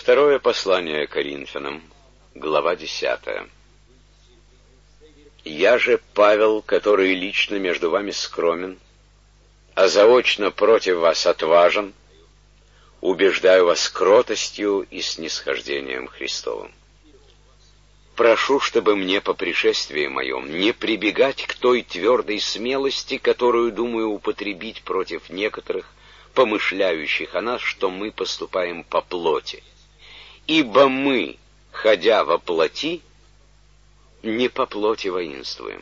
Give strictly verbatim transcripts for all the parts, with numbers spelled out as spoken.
Второе послание Коринфянам, глава десятая. «Я же, Павел, который лично между вами скромен, а заочно против вас отважен, убеждаю вас кротостью и снисхождением Христовым. Прошу, чтобы мне по пришествии моем не прибегать к той твердой смелости, которую думаю употребить против некоторых, помышляющих о нас, что мы поступаем по плоти. Ибо мы, ходя во плоти, не по плоти воинствуем.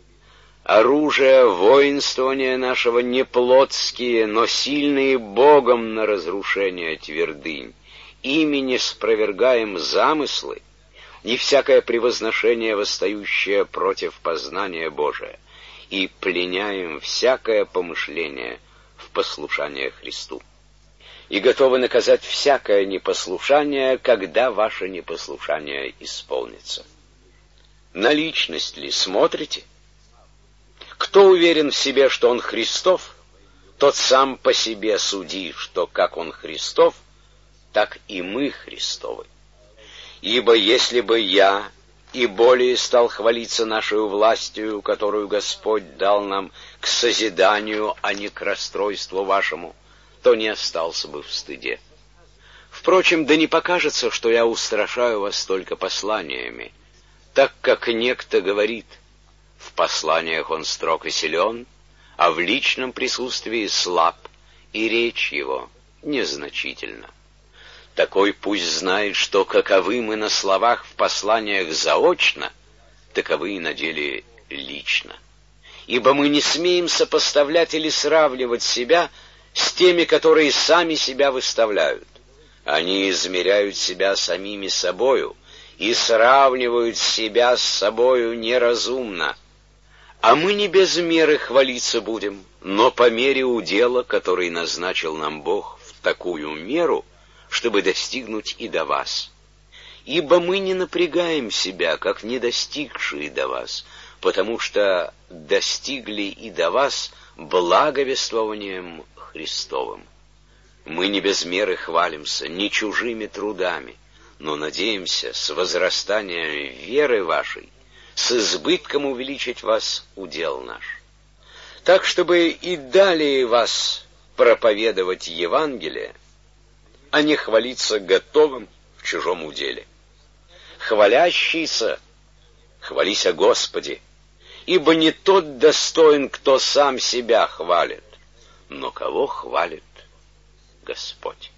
Оружие воинствования нашего не плотские, но сильные Богом на разрушение твердынь. Ими не спровергаем замыслы и всякое превозношение, восстающее против познания Божия, и пленяем всякое помышление в послушание Христу. И готовы наказать всякое непослушание, когда ваше непослушание исполнится. На личность ли смотрите? Кто уверен в себе, что он Христов, тот сам по себе суди, что как он Христов, так и мы Христовы. Ибо если бы я и более стал хвалиться нашей властью, которую Господь дал нам к созиданию, а не к расстройству вашему, то не остался бы в стыде. Впрочем, да не покажется, что я устрашаю вас только посланиями, так как некто говорит: в посланиях он строг и силен, а в личном присутствии слаб, и речь его незначительна. Такой пусть знает, что каковы мы на словах в посланиях заочно, таковы и на деле лично. Ибо мы не смеем сопоставлять или сравнивать себя с теми, которые сами себя выставляют. Они измеряют себя самими собою и сравнивают себя с собою неразумно. А мы не без меры хвалиться будем, но по мере удела, который назначил нам Бог, в такую меру, чтобы достигнуть и до вас. Ибо мы не напрягаем себя, как не достигшие до вас, потому что достигли и до вас благовествованием Христовым. Мы не без меры хвалимся, не чужими трудами, но надеемся с возрастанием веры вашей, с избытком увеличить вас удел наш. Так, чтобы и далее вас проповедовать Евангелие, а не хвалиться готовым в чужом уделе. Хвалящийся, хвались о Господе, ибо не тот достоин, кто сам себя хвалит, но кого хвалит Господь.